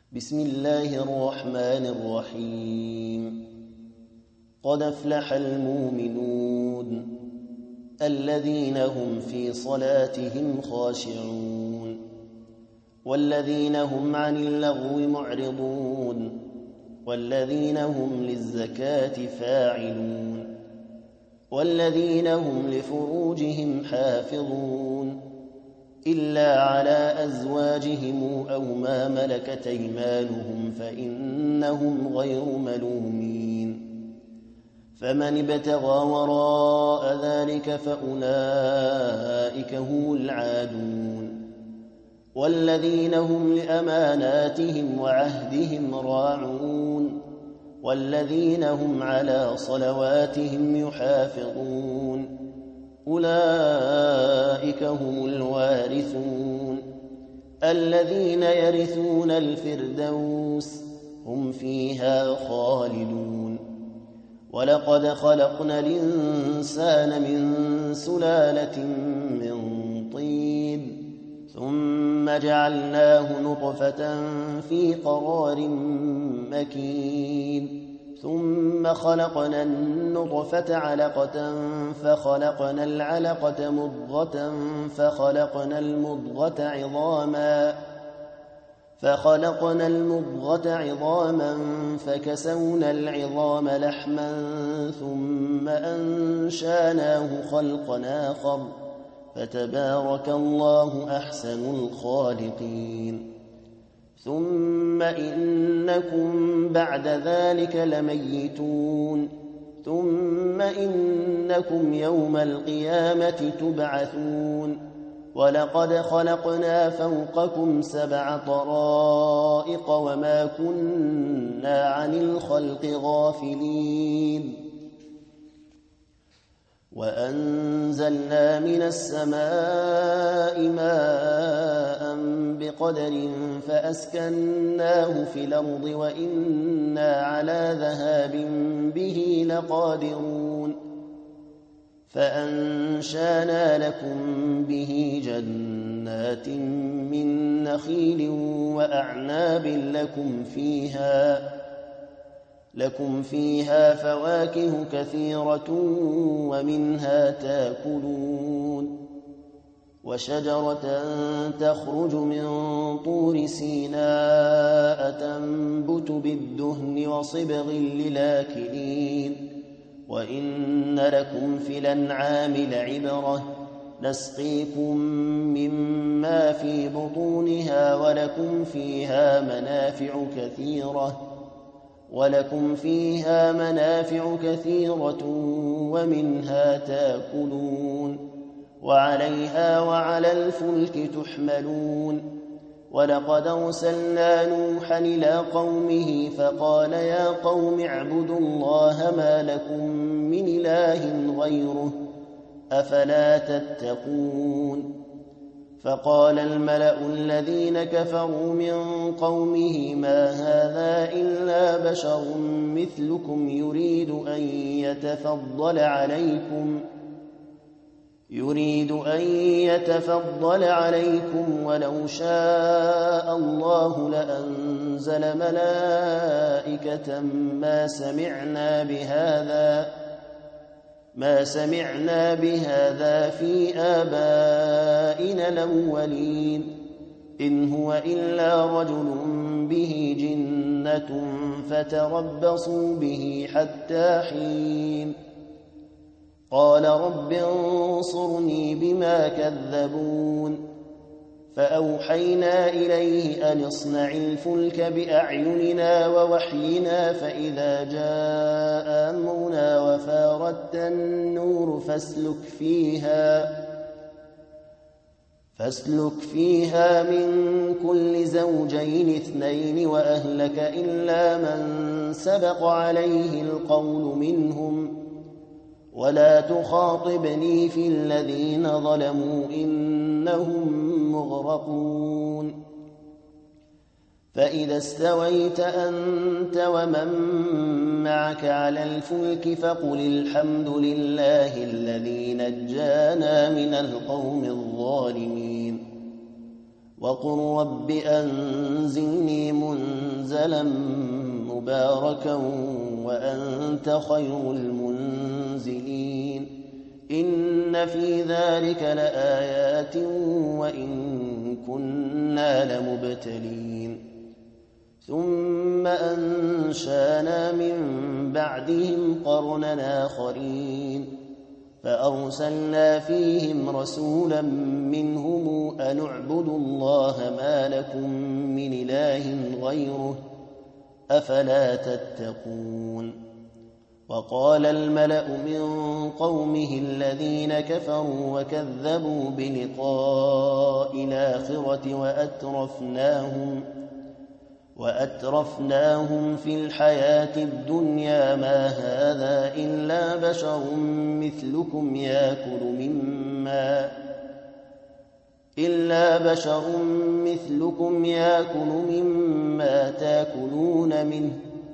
بسم الله الرحمن الرحيم. قد أفلح المؤمنون الذين هم في صلاتهم خاشعون والذين هم عن اللغو معرضون والذين هم للزكاة فاعلون والذين هم لفروجهم حافظون إلا على أزواجهم أو ما ملكت أيمانهم فإنهم غير ملومين. فمن ابتغى وراء ذلك فأولئك هم العادون والذين هم لأماناتهم وعهدهم راعون والذين هم على صلواتهم يحافظون أولئك هم الوارثون الذين يرثون الفردوس هم فيها خالدون. ولقد خلقنا الإنسان من سلالة من طين ثم جعلناه نطفة في قرار مكين ثم خلقنا النطفة علقة فخلقنا العلقة مضغة فخلقنا المضغة عظاما فكسونا العظام لحما ثم أنشاناه خلقا آخر فتبارك الله أحسن الخالقين. ثم إنكم بعد ذلك لميتون ثم إنكم يوم القيامة تبعثون. ولقد خلقنا فوقكم 7 طرائق وما كنا عن الخلق غافلين. وأنزلنا من السماء ماء بقدر فأسكناه في الأرض وإنا على ذهاب به لقادرون. فأنشانا لكم به جنات من نخيل وأعناب لكم فيها فواكه كثيرة ومنها تاكلون. وشجرة تخرج من طور سيناء تنبت بالدهن وصبغ للآكلين. وإن لكم في الأنعام لعبرة نسقيكم مما في بطونها ولكم فيها منافع كثيرة ومنها تاكلون وعليها وعلى الفلك تحملون. ولقد أرسلنا نوحا إلى قومه فقال يا قوم اعبدوا الله ما لكم من إله غيره أفلا تتقون. فقال الملأ الذين كفروا من قومه ما هذا إلا بشر مثلكم يريد أن يتفضل عليكم ولو شاء الله لأنزل ملائكة ما سمعنا بهذا في آبائنا الأولين إن هو إلا رجل به جنة فتربصوا به حتى حين. قال رب انصرني بما كذبون. فأوحينا إليه أن اصنع الفلك بأعيننا ووحينا فإذا جاء أمرنا وفاردت النور فاسلك فيها من كل زوجين 2 وأهلك إلا من سبق عليه القول منهم ولا تخاطبني في الذين ظلموا إنهم مغرقون. فإذا استويت أنت ومن معك على الفلك فقل الحمد لله الذي نجانا من القوم الظالمين وقل رب أنزلني منزلا منزلا مباركا وأنت خير المنزلين إن في ذلك لآيات وإن كنا لمبتلين ثم أنشانا من بعدهم قرنا آخرين فأرسلنا فيهم رسولا منهم أن اعبدوا الله ما لكم من إله غيره أفلا تتقون وقال الملأ من قومه الذين كفروا وكذبوا بلقاء الآخرة وأترفناهم في الحياة الدنيا ما هذا إلا بشر مثلكم يأكل مما تأكلون منه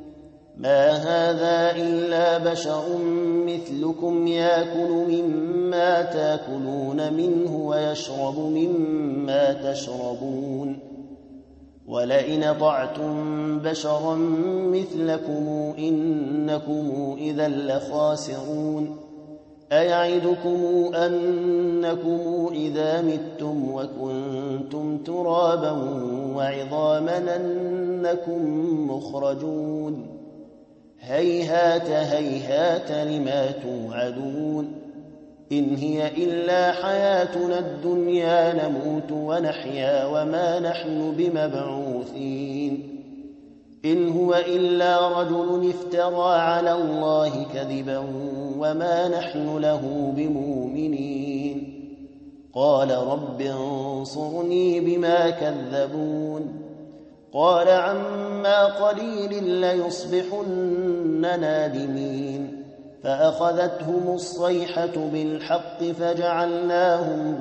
ويشرب مما تشربون ولئن أطعتم بشرا مثلكم إنكم إذا لخاسرون أيعدكم أنكم إذا متم وكنتم ترابا وعظاما أنكم مخرجون هيهات هيهات لما توعدون إن هي إلا حياتنا الدنيا نموت ونحيا وما نحن بمبعوثين إن هو إلا رجل افترى على الله كذبا وما نحن له بمؤمنين قال رب انصرني بما كذبون قال عما قليل ليصبحن نادمين فأخذتهم الصيحة بالحق فجعلناهم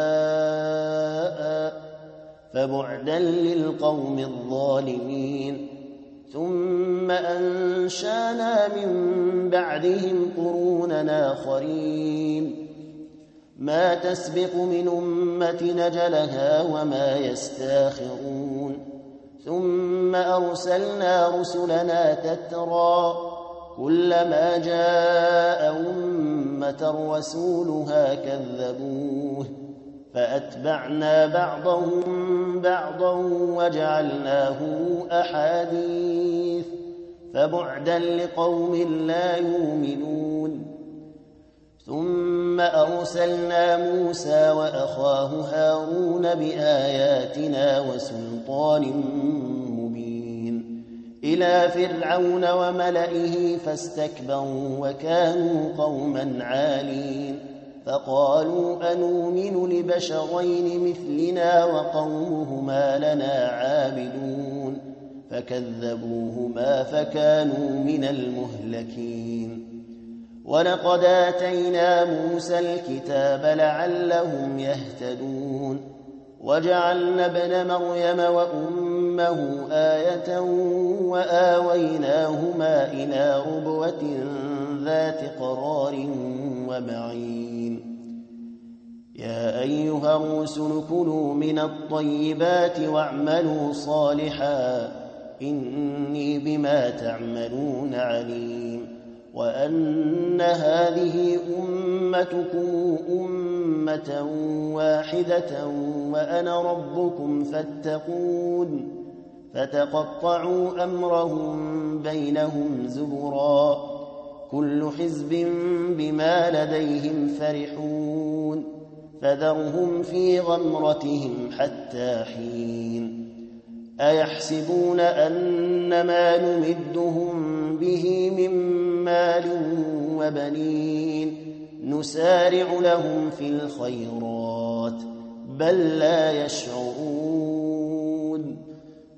غثاء فبعدا للقوم الظالمين ثم أنشانا من بعدهم قرونا آخرين ما تسبق من أمة نجلها وما يستاخرون ثم أرسلنا رسلنا تترى كلما جاء أمة رسولها كذبوه فأتبعنا بعضهم بعضا وجعلناه أحاديث فبعدا لقوم لا يؤمنون ثم أرسلنا موسى وأخاه هارون بآياتنا وسلطان مبين إلى فرعون وملئه فاستكبروا وكانوا قوما عالين فقالوا أنؤمن لبشرين مثلنا وقومهما لنا عابدون فكذبوهما فكانوا من المهلكين ولقد آتينا موسى الكتاب لعلهم يهتدون وجعلنا ابن مريم وأمه آية وآويناهما إلى ربوة ذات قرار ومعين يا أيها الرسل كلوا من الطيبات واعملوا صالحا إني بما تعملون عليم وأن هذه أمتكم أمة واحدة وأنا ربكم فاتقون فتقطعوا أمرهم بينهم زبرا كل حزب بما لديهم فرحون فذرهم في غمرتهم حتى حين أيحسبون أن ما نمدهم به من مال وبنين نسارع لهم في الخيرات بل لا يشعرون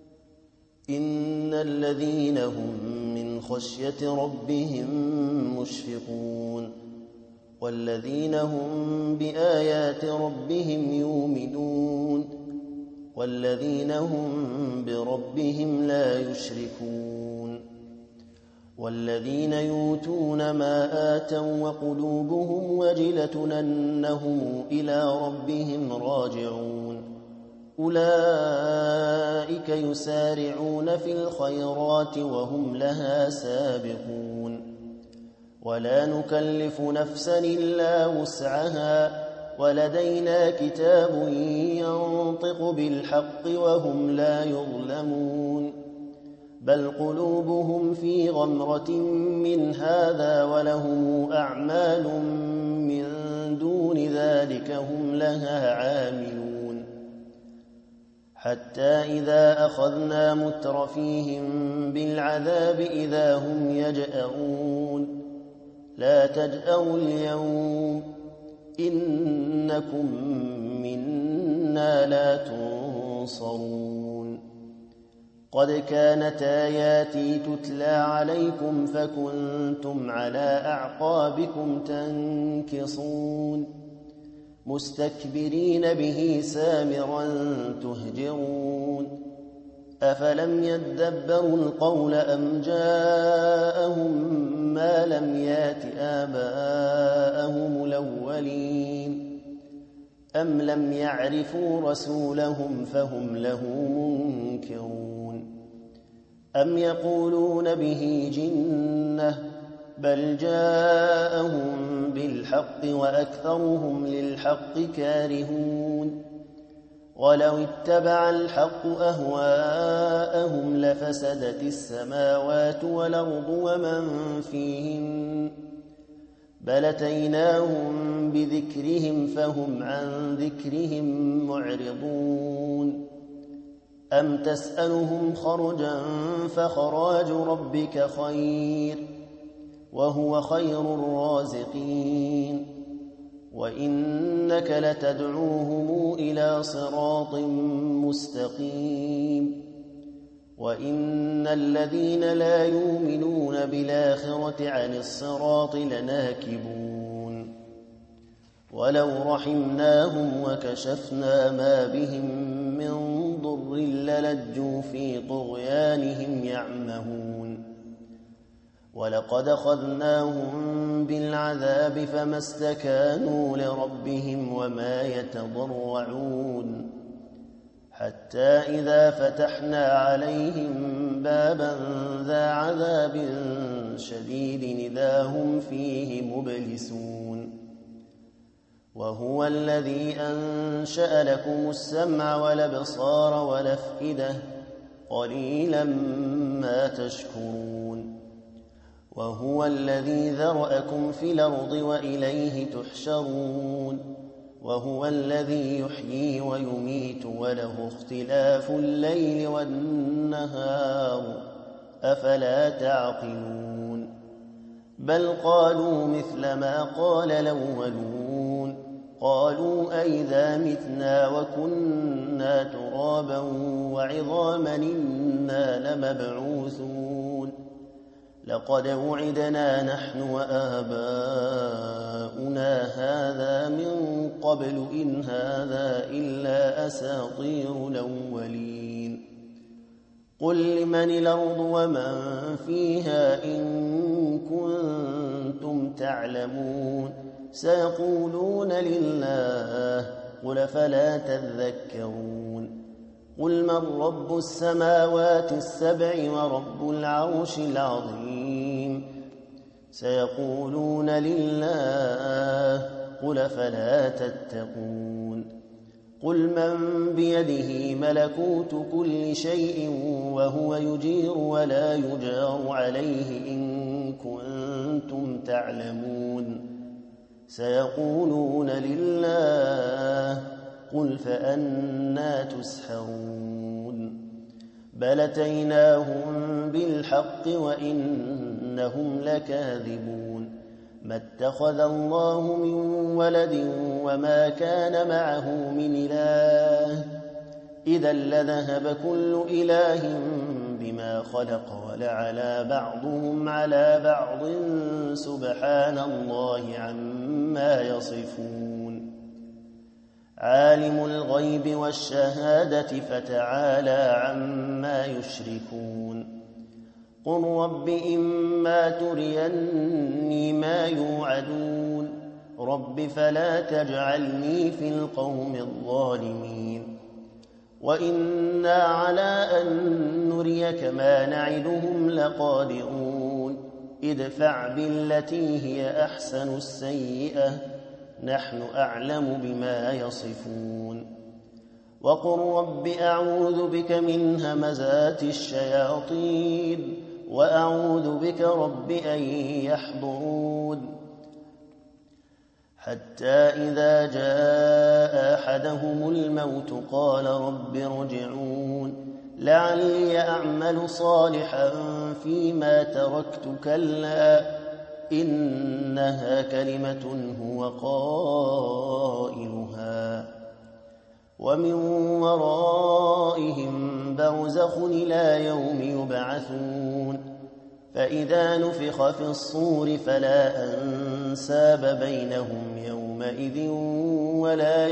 إن الذين هم من خشية ربهم مشفقون والذين هم بآيات ربهم يؤمنون والذين هم بربهم لا يشركون والذين يؤتون ما آتوا وقلوبهم وجلة أنهم إلى ربهم راجعون أولئك يسارعون في الخيرات وهم لها سابقون ولا نكلف نفسا إلا وسعها ولدينا كتاب ينطق بالحق وهم لا يظلمون بل قلوبهم في غمرة من هذا ولهم أعمال من دون ذلك هم لها عاملون حتى إذا أخذنا مترفيهم بالعذاب إذا هم يجأرون لا تجأروا اليوم إنكم منا لا تنصرون قد كانت آياتي تتلى عليكم فكنتم على أعقابكم تنكصون مستكبرين به سامرا تهجرون أفلم يدبروا القول أم جاءهم ما لم يات آباءهم الأولين أم لم يعرفوا رسولهم فهم له منكرون أم يقولون به جنة بل جاءهم بالحق وأكثرهم للحق كارهون ولو اتبع الحق أهواءهم لفسدت السماوات والأرض ومن فيهن بل أتيناهم بذكرهم فهم عن ذكرهم معرضون أم تسألهم خرجا فخراج ربك خير وهو خير الرازقين وإنك لتدعوهم إلى صراط مستقيم وإن الذين لا يؤمنون بالآخرة عن الصراط لناكبون ولو رحمناهم وكشفنا ما بهم من ضر للجوا في طغيانهم يعمهون ولقد أخذناهم بالعذاب فما استكانوا لربهم وما يتضرعون حتى إذا فتحنا عليهم بابا ذا عذاب شديد إذا هم فيه مبلسون وهو الذي أنشأ لكم السمع والأبصار والأفئدة قليلا ما تشكرون وهو الذي ذرأكم في الأرض وإليه تحشرون وهو الذي يحيي ويميت وله اختلاف الليل والنهار أفلا تعقلون بل قالوا مثل ما قال الأولون قالوا أئذا متنا وكنا ترابا وعظاما إنا لمبعوثون لقد وعدنا نحن وآباؤنا هذا من قبل إن هذا إلا أساطير الأولين قل لمن الأرض ومن فيها إن كنتم تعلمون سيقولون لله قل فلا تذكرون قل من رب السماوات السبع ورب العرش العظيم سيقولون لله قل فلا تتقون قل من بيده ملكوت كل شيء وهو يجير ولا يجار عليه إن كنتم تعلمون سيقولون لله قل فأنى تسحرون بل أتيناهم بالحق وإنهم لكاذبون ما اتخذ الله من ولد وما كان معه من إله إذا لذهب كل إله بما خلق ولعلى بعضهم على بعض سبحان الله عما يصفون عالم الغيب والشهادة فتعالى عما يشركون قل رب إما تريني ما يوعدون رب فلا تجعلني في القوم الظالمين وإنا على أن نريك ما نعدهم لقادرون ادفع بالتي هي أحسن السيئة نحن أعلم بما يصفون وقل رب أعوذ بك من همزات الشياطين وأعوذ بك رب أن يحضرون حتى إذا جاء أحدهم الموت قال رب ارجعون لعلي أعمل صالحا فيما تركت كلا إنها كلمة هو قائلها ومن ورائهم برزخ إلى يوم يبعثون فإذا نفخ في الصور فلا أنساب بينهم يومئذ ولا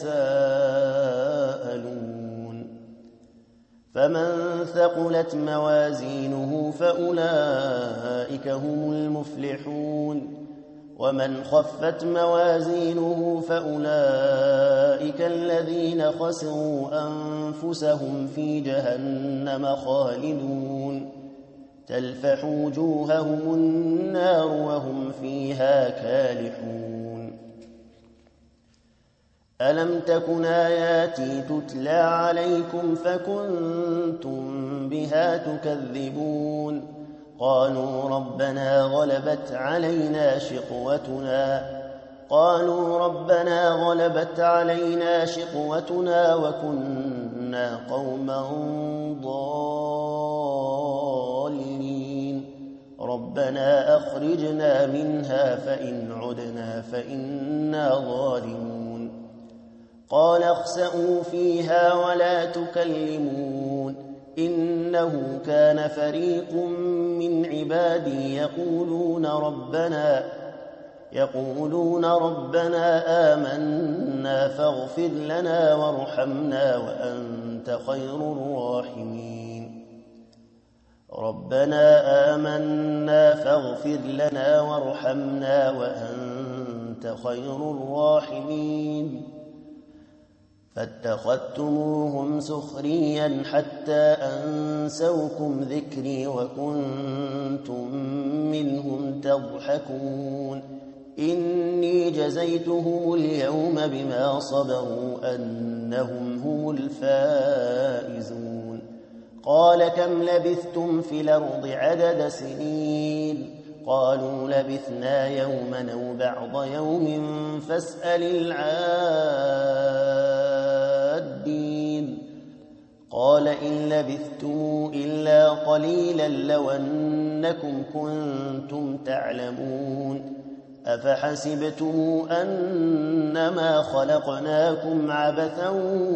يتساءلون فمن ثقلت موازينه فأولئك هم المفلحون ومن خفت موازينه فأولئك الذين خسروا أنفسهم في جهنم خالدون تلفح وجوههم النار وهم فيها كالحون ألم تكن آياتي تتلى عليكم فكنتم بها تكذبون قالوا ربنا غلبت علينا شقوتنا وكنا قوما ضالين ربنا أخرجنا منها فإن عدنا فإنا ظالمون قال اخسئوا فيها ولا تكلمون إنه كان فريق من عبادي يقولون ربنا آمنا فاغفر لنا وارحمنا وأنت خير الراحمين ربنا آمنا فاغفر لنا وارحمنا وأنت خير الراحمين فاتخذتموهم سخريا حتى أنسوكم ذكري وكنتم منهم تضحكون إني جزيتهم اليوم بما صبروا أنهم هم الفائزون قال كم لبثتم في الأرض عدد سنين قالوا لبثنا يوما أو بعض يوم فاسأل العادين قال إن لبثتم إلا قليلا لو أنكم كنتم تعلمون أفحسبتم أنما خلقناكم عبثا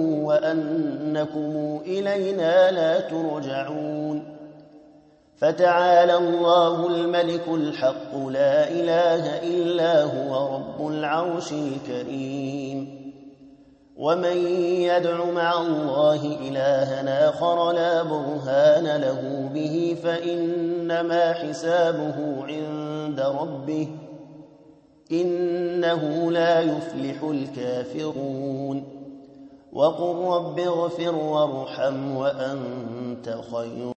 وأنكم إلينا لا ترجعون فتعالى الله الملك الحق لا إله إلا هو رب العرش الكريم ومن يدع مع الله إلها آخر لا برهان له به فإنما حسابه عند ربه إنه لا يفلح الكافرون وقل رب اغفر وارحم وأنت خير